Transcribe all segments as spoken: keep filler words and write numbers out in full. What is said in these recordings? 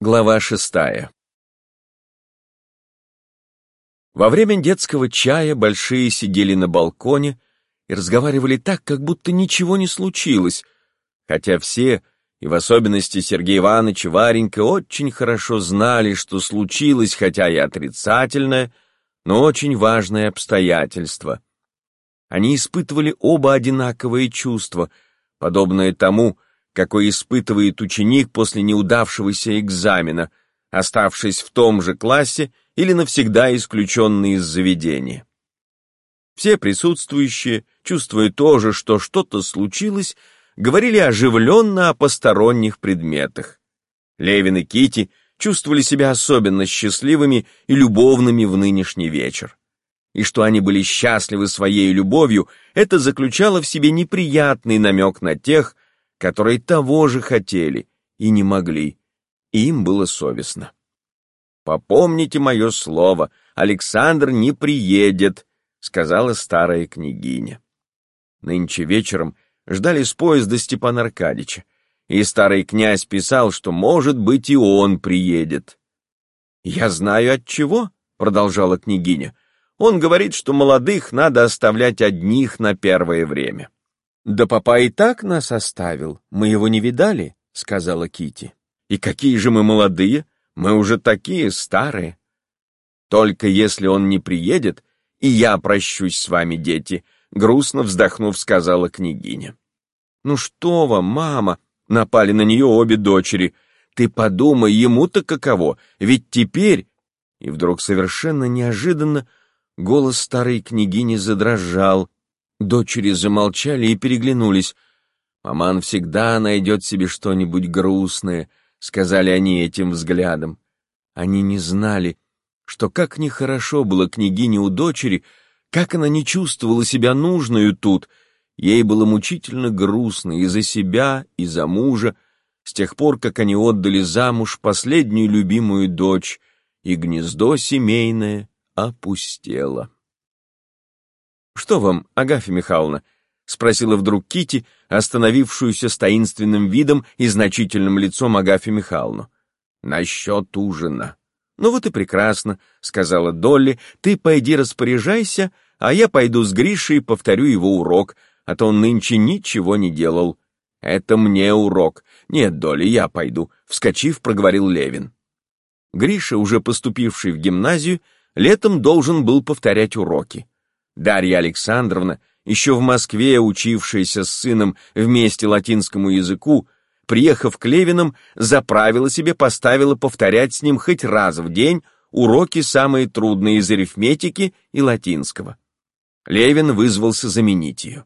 Глава шестая. Во время детского чая большие сидели на балконе и разговаривали так, как будто ничего не случилось, хотя все, и в особенности Сергей Иванович и Варенька, очень хорошо знали, что случилось, хотя и отрицательное, но очень важное обстоятельство. Они испытывали оба одинаковые чувства, подобное тому, какой испытывает ученик после неудавшегося экзамена, оставшись в том же классе или навсегда исключенный из заведения. Все присутствующие, чувствуя тоже, что что-то случилось, говорили оживленно о посторонних предметах. Левин и Кити чувствовали себя особенно счастливыми и любовными в нынешний вечер. И что они были счастливы своей любовью, это заключало в себе неприятный намек на тех, которые того же хотели и не могли, и им было совестно. «Попомните мое слово, Александр не приедет», — сказала старая княгиня. Нынче вечером ждали с поезда Степана Аркадьича, и старый князь писал, что, может быть, и он приедет. «Я знаю от чего», — продолжала княгиня. «Он говорит, что молодых надо оставлять одних на первое время». «Да папа и так нас оставил, мы его не видали», — сказала Кити. «И какие же мы молодые, мы уже такие старые». «Только если он не приедет, и я прощусь с вами, дети», — грустно вздохнув, сказала княгиня. «Ну что вам, мама?» — напали на нее обе дочери. «Ты подумай, ему-то каково, ведь теперь...» И вдруг совершенно неожиданно голос старой княгини задрожал. Дочери замолчали и переглянулись. «Маман всегда найдет себе что-нибудь грустное», — сказали они этим взглядом. Они не знали, что как нехорошо было княгине у дочери, как она не чувствовала себя нужною тут. Ей было мучительно грустно и за себя, и за мужа, с тех пор, как они отдали замуж последнюю любимую дочь, и гнездо семейное опустело. «Что вам, Агафья Михайловна?» — спросила вдруг Кити, остановившуюся с таинственным видом и значительным лицом Агафью Михайловну. «Насчет ужина». «Ну вот и прекрасно», — сказала Долли. «Ты пойди распоряжайся, а я пойду с Гришей и повторю его урок, а то он нынче ничего не делал». «Это мне урок». «Нет, Долли, я пойду», — вскочив, проговорил Левин. Гриша, уже поступивший в гимназию, летом должен был повторять уроки. Дарья Александровна, еще в Москве учившаяся с сыном вместе латинскому языку, приехав к Левинам, за правило себе поставила повторять с ним хоть раз в день уроки самые трудные из арифметики и латинского. Левин вызвался заменить ее.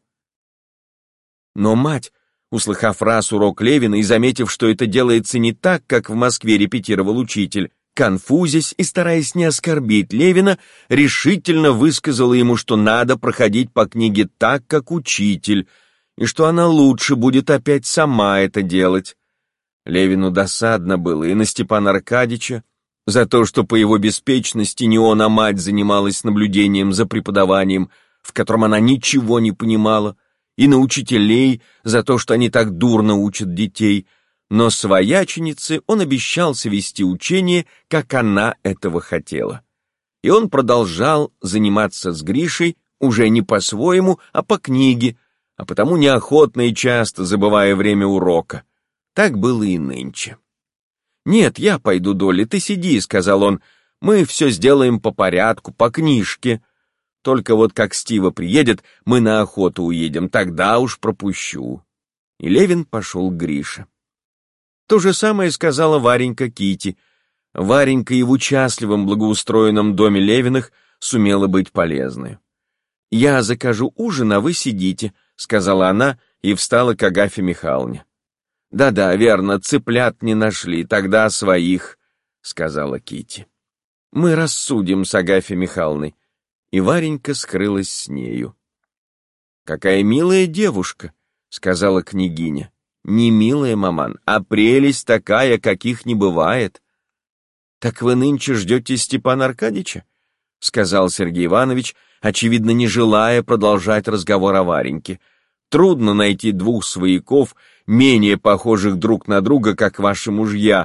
Но мать, услыхав раз урок Левина и заметив, что это делается не так, как в Москве репетировал учитель, конфузясь и стараясь не оскорбить Левина, решительно высказала ему, что надо проходить по книге так, как учитель, и что она лучше будет опять сама это делать. Левину досадно было и на Степана Аркадьича за то, что по его беспечности не он, а мать занималась наблюдением за преподаванием, в котором она ничего не понимала, и на учителей за то, что они так дурно учат детей, но свояченице он обещался вести учение, как она этого хотела. И он продолжал заниматься с Гришей уже не по-своему, а по книге, а потому неохотно и часто забывая время урока. Так было и нынче. «Нет, я пойду, Долли, ты сиди», — сказал он, — «мы все сделаем по порядку, по книжке. Только вот как Стива приедет, мы на охоту уедем, тогда уж пропущу». И Левин пошел к Грише. То же самое сказала Варенька Кити. Варенька и в участливом благоустроенном доме Левиных сумела быть полезной. «Я закажу ужин, а вы сидите», — сказала она и встала к Агафье Михайловне. «Да-да, верно, цыплят не нашли, тогда своих», — сказала Кити. «Мы рассудим с Агафьей Михайловной», и Варенька скрылась с нею. «Какая милая девушка», — сказала княгиня. «Не милая, маман, а прелесть такая, каких не бывает». «Так вы нынче ждете Степана Аркадьича?» — сказал Сергей Иванович, очевидно, не желая продолжать разговор о Вареньке. «Трудно найти двух свояков, менее похожих друг на друга, как ваши мужья»,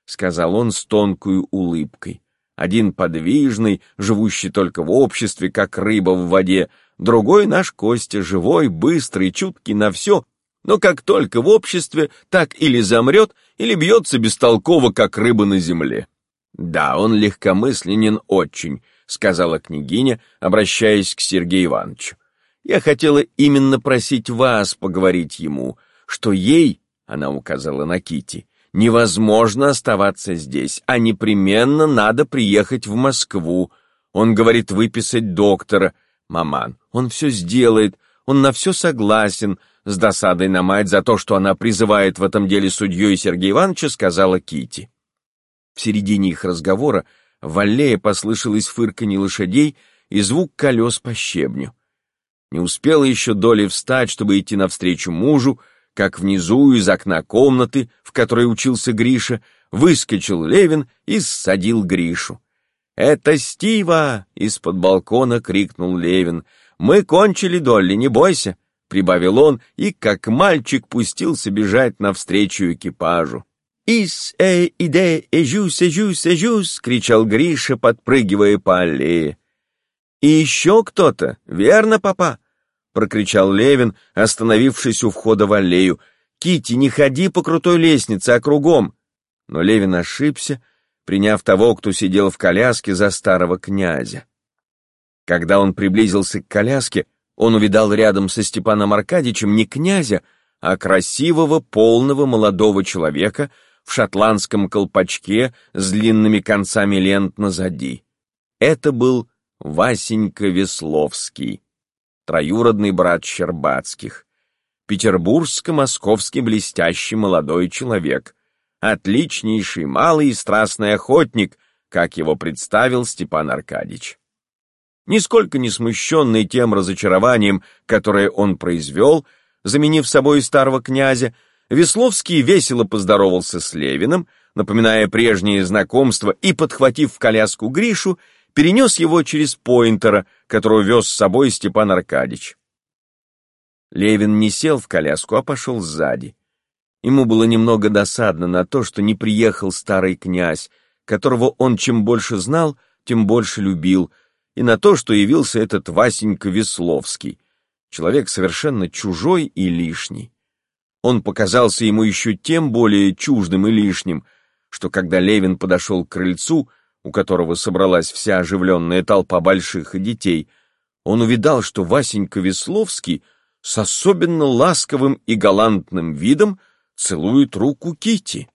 сказал он с тонкой улыбкой. Один подвижный, живущий только в обществе, как рыба в воде, другой наш Костя, живой, быстрый, чуткий на все, но как только в обществе, так или замрет, или бьется бестолково, как рыба на земле. Да, он легкомысленен очень, сказала княгиня, обращаясь к Сергею Ивановичу. Я хотела именно просить вас поговорить ему, что ей, она указала на Кити, невозможно оставаться здесь, а непременно надо приехать в Москву. Он говорит выписать доктора. Маман, он все сделает, он на все согласен, с досадой на мать за то, что она призывает в этом деле судьей Сергея Ивановича, сказала Кити. В середине их разговора в аллее послышалось фырканье лошадей и звук колес по щебню. Не успела еще Доля встать, чтобы идти навстречу мужу, как внизу из окна комнаты, в которой учился Гриша, выскочил Левин и ссадил Гришу. «Это Стива!» — из-под балкона крикнул Левин. «Мы кончили, Долли, не бойся!» — прибавил он и, как мальчик, пустился бежать навстречу экипажу. «Ис, э, иде, эжус, эжус, эжус!» — кричал Гриша, подпрыгивая по аллее. «И еще кто-то, верно, папа?» — прокричал Левин, остановившись у входа в аллею. «Кити, не ходи по крутой лестнице, а кругом!» Но Левин ошибся, приняв того, кто сидел в коляске, за старого князя. Когда он приблизился к коляске, он увидал рядом со Степаном Аркадьичем не князя, а красивого, полного молодого человека в шотландском колпачке с длинными концами лент назади. Это был Васенька Весловский, троюродный брат Щербацких, петербургско-московский блестящий молодой человек, отличнейший малый и страстный охотник, как его представил Степан Аркадьич. Нисколько не смущенный тем разочарованием, которое он произвел, заменив собой старого князя, Весловский весело поздоровался с Левиным, напоминая прежние знакомства, и, подхватив в коляску Гришу, перенес его через поинтера, которого вез с собой Степан Аркадьич. Левин не сел в коляску, а пошел сзади. Ему было немного досадно на то, что не приехал старый князь, которого он чем больше знал, тем больше любил, и на то, что явился этот Васенька Весловский, человек совершенно чужой и лишний. Он показался ему еще тем более чуждым и лишним, что когда Левин подошел к крыльцу, у которого собралась вся оживленная толпа больших и детей, он увидал, что Васенька Весловский с особенно ласковым и галантным видом целует руку Кити.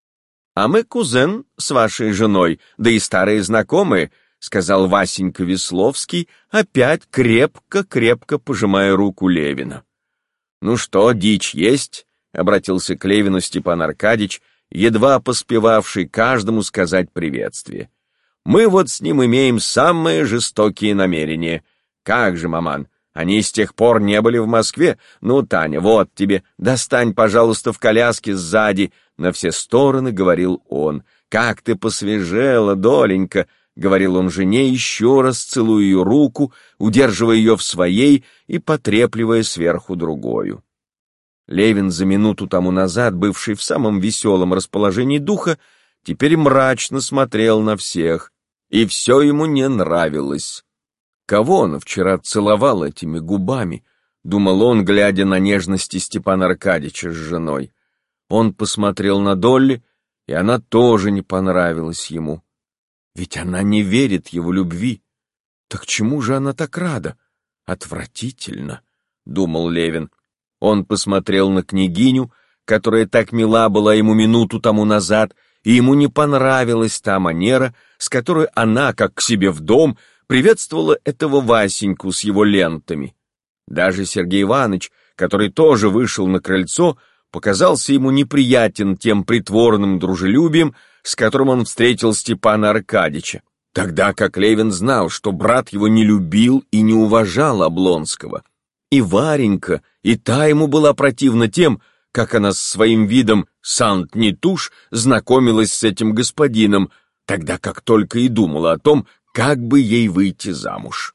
«А мы кузен с вашей женой, да и старые знакомые», — сказал Васенька Весловский, опять крепко-крепко пожимая руку Левина. «Ну что, дичь есть?» — обратился к Левину Степан Аркадьич, едва поспевавший каждому сказать приветствие. «Мы вот с ним имеем самые жестокие намерения. Как же, маман, они с тех пор не были в Москве. Ну, Таня, вот тебе, достань, пожалуйста, в коляске сзади», — на все стороны говорил он. «Как ты посвежела, доленька», — говорил он жене, еще раз целуя ее руку, удерживая ее в своей и потрепливая сверху другою. Левин, за минуту тому назад, бывший в самом веселом расположении духа, теперь мрачно смотрел на всех, и все ему не нравилось. Кого он вчера целовал этими губами, думал он, глядя на нежности Степана Аркадьича с женой. Он посмотрел на Долли, и она тоже не понравилась ему. Ведь она не верит его любви. Так чему же она так рада? Отвратительно, думал Левин. Он посмотрел на княгиню, которая так мила была ему минуту тому назад, и ему не понравилась та манера, с которой она, как к себе в дом, приветствовала этого Васеньку с его лентами. Даже Сергей Иванович, который тоже вышел на крыльцо, показался ему неприятен тем притворным дружелюбием, с которым он встретил Степана Аркадьича, тогда как Левин знал, что брат его не любил и не уважал Облонского. И Варенька, и та ему была противна тем, как она с своим видом сант-нетуш знакомилась с этим господином, тогда как только и думала о том, как бы ей выйти замуж.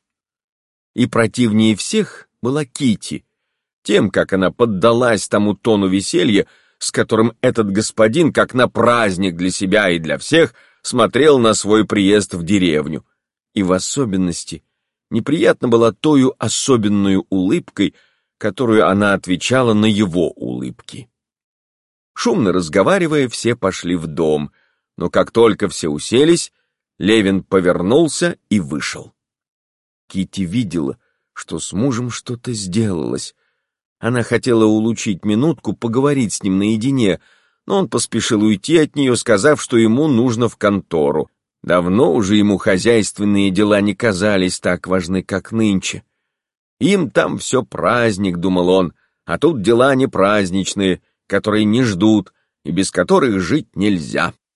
И противнее всех была Кити, тем, как она поддалась тому тону веселья, с которым этот господин, как на праздник для себя и для всех, смотрел на свой приезд в деревню. И в особенности неприятна была тою особенную улыбкой, которую она отвечала на его улыбки. Шумно разговаривая, все пошли в дом, но как только все уселись, Левин повернулся и вышел. Китти видела, что с мужем что-то сделалось. Она хотела улучшить минутку поговорить с ним наедине, но он поспешил уйти от нее, сказав, что ему нужно в контору. Давно уже ему хозяйственные дела не казались так важны, как нынче. Им там все праздник, думал он, а тут дела не праздничные, которые не ждут и без которых жить нельзя.